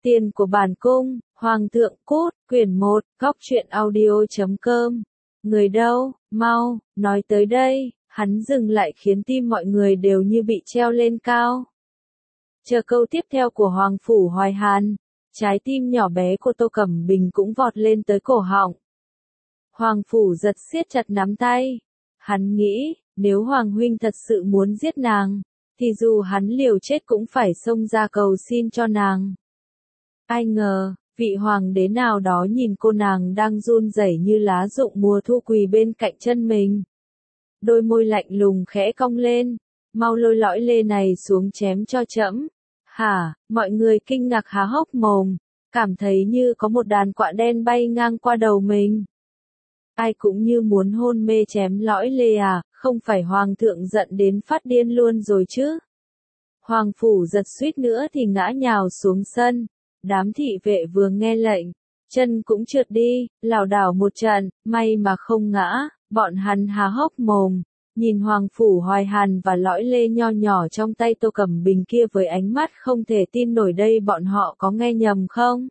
Tiền của bản cung, Hoàng thượng cút, quyển 1, góc truyện audio.com. Người đâu, mau, nói tới đây, hắn dừng lại khiến tim mọi người đều như bị treo lên cao. Chờ câu tiếp theo của Hoàng Phủ Hoài Hàn, trái tim nhỏ bé của Tô Cẩm Bình cũng vọt lên tới cổ họng. Hoàng Phủ giật siết chặt nắm tay. Hắn nghĩ, nếu Hoàng huynh thật sự muốn giết nàng, thì dù hắn liều chết cũng phải xông ra cầu xin cho nàng. Ai ngờ, vị hoàng đế nào đó nhìn cô nàng đang run rẩy như lá rụng mùa thu quỳ bên cạnh chân mình. Đôi môi lạnh lùng khẽ cong lên, mau lôi lõi lê này xuống chém cho trẫm. Hả, mọi người kinh ngạc há hốc mồm, cảm thấy như có một đàn quạ đen bay ngang qua đầu mình. Ai cũng như muốn hôn mê chém lõi lê à, không phải hoàng thượng giận đến phát điên luôn rồi chứ. Hoàng phủ giật suýt nữa thì ngã nhào xuống sân. Đám thị vệ vừa nghe lệnh, chân cũng trượt đi, lảo đảo một trận, may mà không ngã, bọn hắn há hốc mồm, nhìn Hoàng Phủ Hoài Hàn và lõi lê nho nhỏ trong tay Tô Cẩm Bình kia với ánh mắt không thể tin nổi. Đây bọn họ có nghe nhầm không?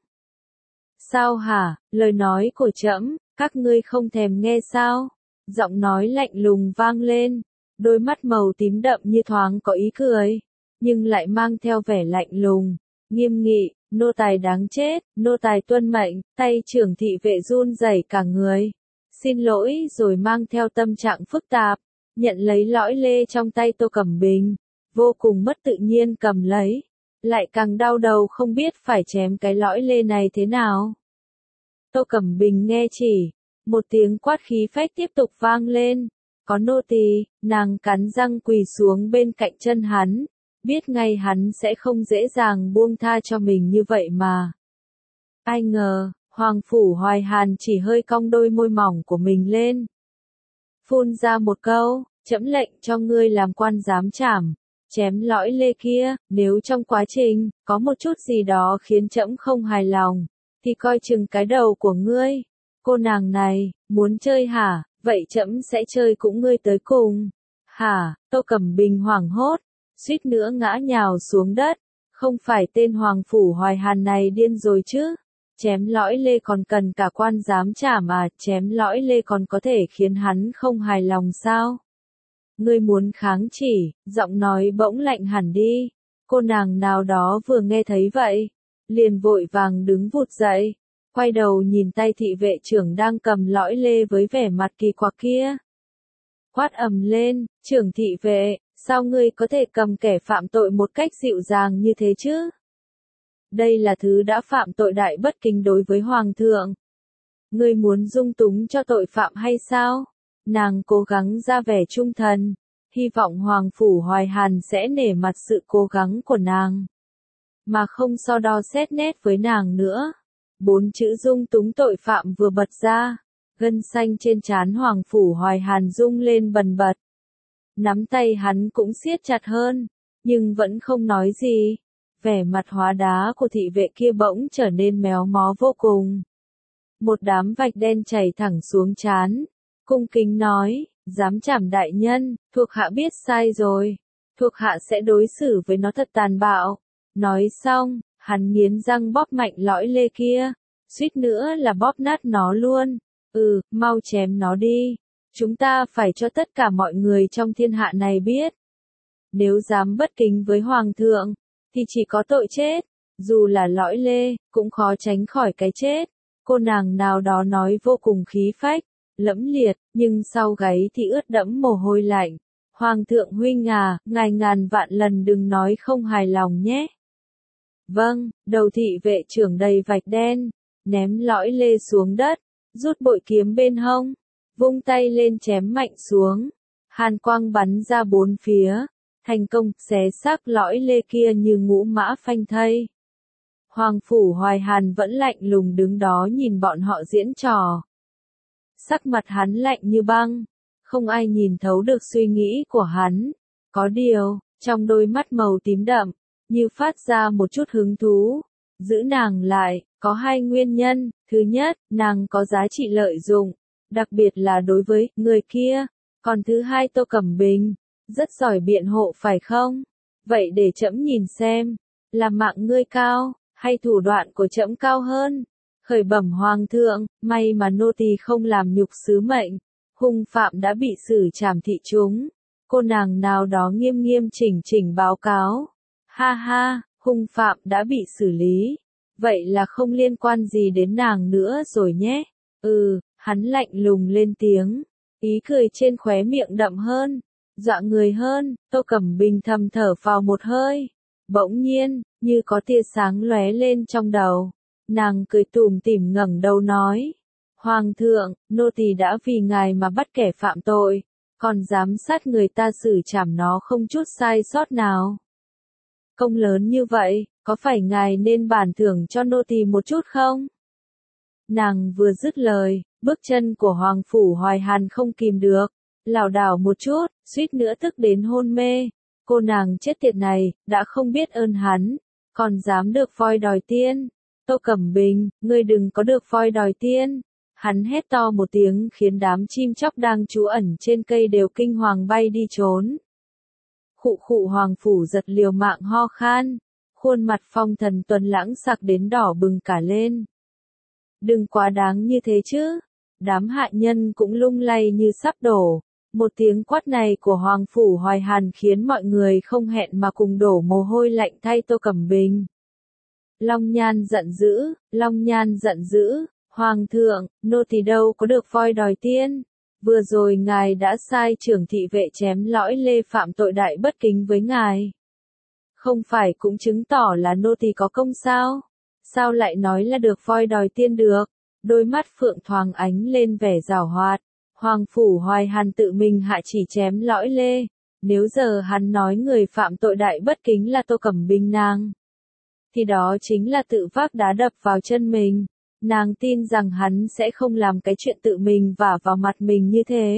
Sao hả, lời nói của trẫm, các ngươi không thèm nghe sao? Giọng nói lạnh lùng vang lên, đôi mắt màu tím đậm như thoáng có ý cười, nhưng lại mang theo vẻ lạnh lùng, nghiêm nghị. Nô tài đáng chết, nô tài tuân mệnh, tay trưởng thị vệ run rẩy cả người. Xin lỗi rồi mang theo tâm trạng phức tạp, nhận lấy lõi lê trong tay Tô Cẩm Bình, vô cùng mất tự nhiên cầm lấy, lại càng đau đầu không biết phải chém cái lõi lê này thế nào. Tô Cẩm Bình nghe chỉ, một tiếng quát khí phách tiếp tục vang lên, có nô tỳ, nàng cắn răng quỳ xuống bên cạnh chân hắn. Biết ngay hắn sẽ không dễ dàng buông tha cho mình như vậy mà. Ai ngờ, Hoàng Phủ Hoài Hàn chỉ hơi cong đôi môi mỏng của mình lên. Phun ra một câu, trẫm lệnh cho ngươi làm quan giám trảm, chém lõi lê kia, nếu trong quá trình, có một chút gì đó khiến trẫm không hài lòng, thì coi chừng cái đầu của ngươi. Cô nàng này, muốn chơi hả, vậy trẫm sẽ chơi cũng ngươi tới cùng. Hả, Tô Cẩm Bình hoảng hốt. Suýt nữa ngã nhào xuống đất, không phải tên Hoàng Phủ Hoài Hàn này điên rồi chứ, chém lõi lê còn cần cả quan giám trảm à, chém lõi lê còn có thể khiến hắn không hài lòng sao? Ngươi muốn kháng chỉ, giọng nói bỗng lạnh hẳn đi, cô nàng nào đó vừa nghe thấy vậy, liền vội vàng đứng vụt dậy, quay đầu nhìn tay thị vệ trưởng đang cầm lõi lê với vẻ mặt kỳ quặc kia. Quát ầm lên, trưởng thị vệ, sao ngươi có thể cầm kẻ phạm tội một cách dịu dàng như thế chứ? Đây là thứ đã phạm tội đại bất kính đối với Hoàng thượng. Ngươi muốn dung túng cho tội phạm hay sao? Nàng cố gắng ra vẻ trung thần, hy vọng Hoàng Phủ Hoài Hàn sẽ nể mặt sự cố gắng của nàng, mà không so đo xét nét với nàng nữa. 4 chữ dung túng tội phạm vừa bật ra, gân xanh trên trán Hoàng Phủ Hoài Hàn rung lên bần bật. Nắm tay hắn cũng siết chặt hơn, nhưng vẫn không nói gì. Vẻ mặt hóa đá của thị vệ kia bỗng trở nên méo mó vô cùng. Một đám vạch đen chảy thẳng xuống trán, cung kính nói, giám trảm đại nhân, thuộc hạ biết sai rồi, thuộc hạ sẽ đối xử với nó thật tàn bạo. Nói xong, hắn nghiến răng bóp mạnh lõi lê kia, suýt nữa là bóp nát nó luôn. Mau chém nó đi. Chúng ta phải cho tất cả mọi người trong thiên hạ này biết. Nếu dám bất kính với Hoàng thượng, thì chỉ có tội chết. Dù là lõi lê, cũng khó tránh khỏi cái chết. Cô nàng nào đó nói vô cùng khí phách, lẫm liệt, nhưng sau gáy thì ướt đẫm mồ hôi lạnh. Hoàng thượng huynh à, ngài ngàn vạn lần đừng nói không hài lòng nhé. Vâng, đầu thị vệ trưởng đầy vạch đen, ném lõi lê xuống đất, rút bội kiếm bên hông. Vung tay lên chém mạnh xuống, hàn quang bắn ra 4 phía, thành công xé xác lõi lê kia như ngũ mã phanh thây. Hoàng Phủ Hoài Hàn vẫn lạnh lùng đứng đó nhìn bọn họ diễn trò. Sắc mặt hắn lạnh như băng, không ai nhìn thấu được suy nghĩ của hắn. Có điều, trong đôi mắt màu tím đậm, như phát ra một chút hứng thú. Giữ nàng lại, có 2 nguyên nhân. Thứ nhất, nàng có giá trị lợi dụng, đặc biệt là đối với người kia. Còn thứ hai, Tô Cẩm Bình rất giỏi biện hộ phải không? Vậy để trẫm nhìn xem, là mạng ngươi cao, hay thủ đoạn của trẫm cao hơn? Khởi bẩm hoàng thượng, may mà nô tỳ không làm nhục sứ mệnh, hung phạm đã bị xử trảm thị chúng. Cô nàng nào đó nghiêm nghiêm chỉnh chỉnh báo cáo. Ha ha, hung phạm đã bị xử lý. Vậy là không liên quan gì đến nàng nữa rồi nhé. Hắn lạnh lùng lên tiếng. Ý cười trên khóe miệng đậm hơn, dọa người hơn. Tô Cẩm Bình thầm thở phào một hơi. Bỗng nhiên, như có tia sáng lóe lên trong đầu. Nàng cười tủm tỉm ngẩng đầu nói. Hoàng thượng, nô tỳ đã vì ngài mà bắt kẻ phạm tội, còn giám sát người ta xử trảm nó không chút sai sót nào. Công lớn như vậy, có phải ngài nên bản thưởng cho nô tỳ một chút không? Nàng vừa dứt lời, bước chân của Hoàng Phủ Hoài Hàn không kìm được, lảo đảo một chút, suýt nữa tức đến hôn mê. Cô nàng chết tiệt này, đã không biết ơn hắn, còn dám được voi đòi tiên. Tô Cẩm Bình, ngươi đừng có được voi đòi tiên. Hắn hét to một tiếng khiến đám chim chóc đang trú ẩn trên cây đều kinh hoàng bay đi trốn. Khụ khụ, Hoàng Phủ giật liều mạng ho khan, khuôn mặt Phong Thần Tuấn Lãng sặc đến đỏ bừng cả lên. Đừng quá đáng như thế chứ. Đám hạ nhân cũng lung lay như sắp đổ. Một tiếng quát này của Hoàng Phủ Hoài Hàn khiến mọi người không hẹn mà cùng đổ mồ hôi lạnh thay Tô Cẩm Bình. Long Nhan giận dữ, Long Nhan giận dữ. Hoàng thượng, nô tỳ đâu có được voi đòi tiên. Vừa rồi ngài đã sai trưởng thị vệ chém lõi Lê phạm tội đại bất kính với ngài. Không phải cũng chứng tỏ là nô tỳ có công sao? Sao lại nói là được voi đòi tiên được? Đôi mắt Phượng Thoáng ánh lên vẻ giảo hoạt. Hoàng Phủ Hoài Hàn tự mình hạ chỉ chém lõi Lê. Nếu giờ hắn nói người phạm tội đại bất kính là Tô Cẩm Bình nàng, thì đó chính là tự vác đá đập vào chân mình. Nàng tin rằng hắn sẽ không làm cái chuyện tự mình vả vào mặt mình như thế.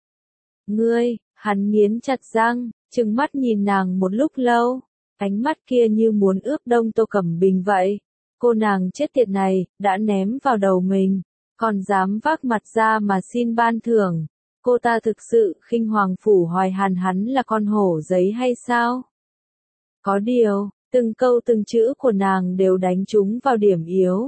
Ngươi, hắn nghiến chặt răng, trừng mắt nhìn nàng một lúc lâu. Ánh mắt kia như muốn ướp đông Tô Cẩm Bình vậy. Cô nàng chết tiệt này, đã ném vào đầu mình, còn dám vác mặt ra mà xin ban thưởng. Cô ta thực sự khinh Hoàng Phủ Hoài Hàn hắn là con hổ giấy hay sao? Có điều, từng câu từng chữ của nàng đều đánh trúng vào điểm yếu.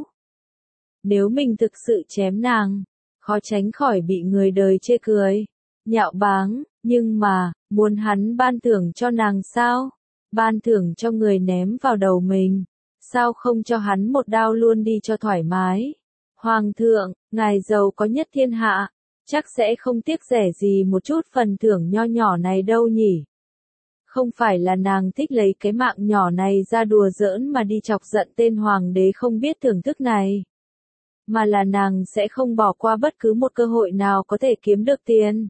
Nếu mình thực sự chém nàng, khó tránh khỏi bị người đời chê cười, nhạo báng, nhưng mà, muốn hắn ban thưởng cho nàng sao? Ban thưởng cho người ném vào đầu mình, sao không cho hắn một đao luôn đi cho thoải mái? Hoàng thượng, ngài giàu có nhất thiên hạ, chắc sẽ không tiếc rẻ gì một chút phần thưởng nho nhỏ này đâu nhỉ? Không phải là nàng thích lấy cái mạng nhỏ này ra đùa giỡn mà đi chọc giận tên hoàng đế không biết thưởng thức này, mà là nàng sẽ không bỏ qua bất cứ một cơ hội nào có thể kiếm được tiền.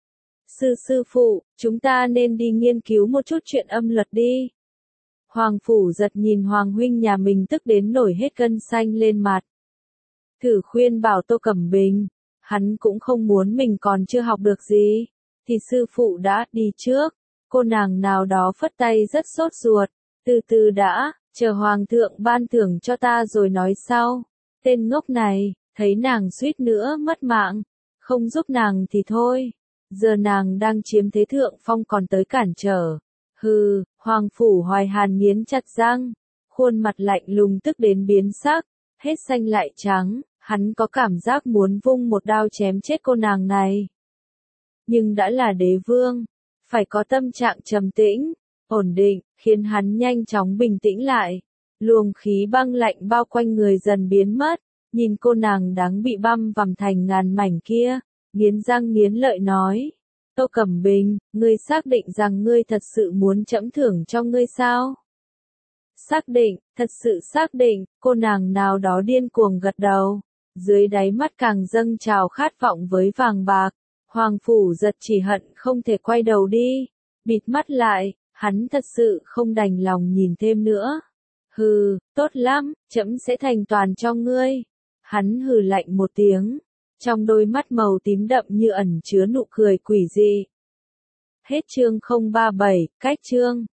Sư phụ, chúng ta nên đi nghiên cứu một chút chuyện âm luật đi. Hoàng Phủ giật nhìn Hoàng huynh nhà mình tức đến nổi hết gân xanh lên mặt. Thử khuyên bảo Tô Cẩm Bình, hắn cũng không muốn mình còn chưa học được gì, thì sư phụ đã đi trước. Cô nàng nào đó phất tay rất sốt ruột, từ từ đã, chờ Hoàng thượng ban thưởng cho ta rồi nói sau. Tên ngốc này, thấy nàng suýt nữa mất mạng, không giúp nàng thì thôi, giờ nàng đang chiếm thế thượng phong còn tới cản trở. Hừ, Hoàng Phủ Hoài Hàn nghiến chặt răng, khuôn mặt lạnh lùng tức đến biến sắc, hết xanh lại trắng, hắn có cảm giác muốn vung một đao chém chết cô nàng này. Nhưng đã là đế vương, phải có tâm trạng trầm tĩnh, ổn định, khiến hắn nhanh chóng bình tĩnh lại. Luồng khí băng lạnh bao quanh người dần biến mất, nhìn cô nàng đáng bị băm vằm thành ngàn mảnh kia, nghiến răng nghiến lợi nói. Tô Cẩm Bình, ngươi xác định rằng ngươi thật sự muốn trẫm thưởng cho ngươi sao? Xác định, thật sự xác định, cô nàng nào đó điên cuồng gật đầu, dưới đáy mắt càng dâng trào khát vọng với vàng bạc. Hoàng Phủ giật chỉ hận không thể quay đầu đi, bịt mắt lại, hắn thật sự không đành lòng nhìn thêm nữa. Hừ, tốt lắm, trẫm sẽ thành toàn cho ngươi. Hắn hừ lạnh một tiếng, trong đôi mắt màu tím đậm như ẩn chứa nụ cười quỷ dị. Hết chương 037, cách chương.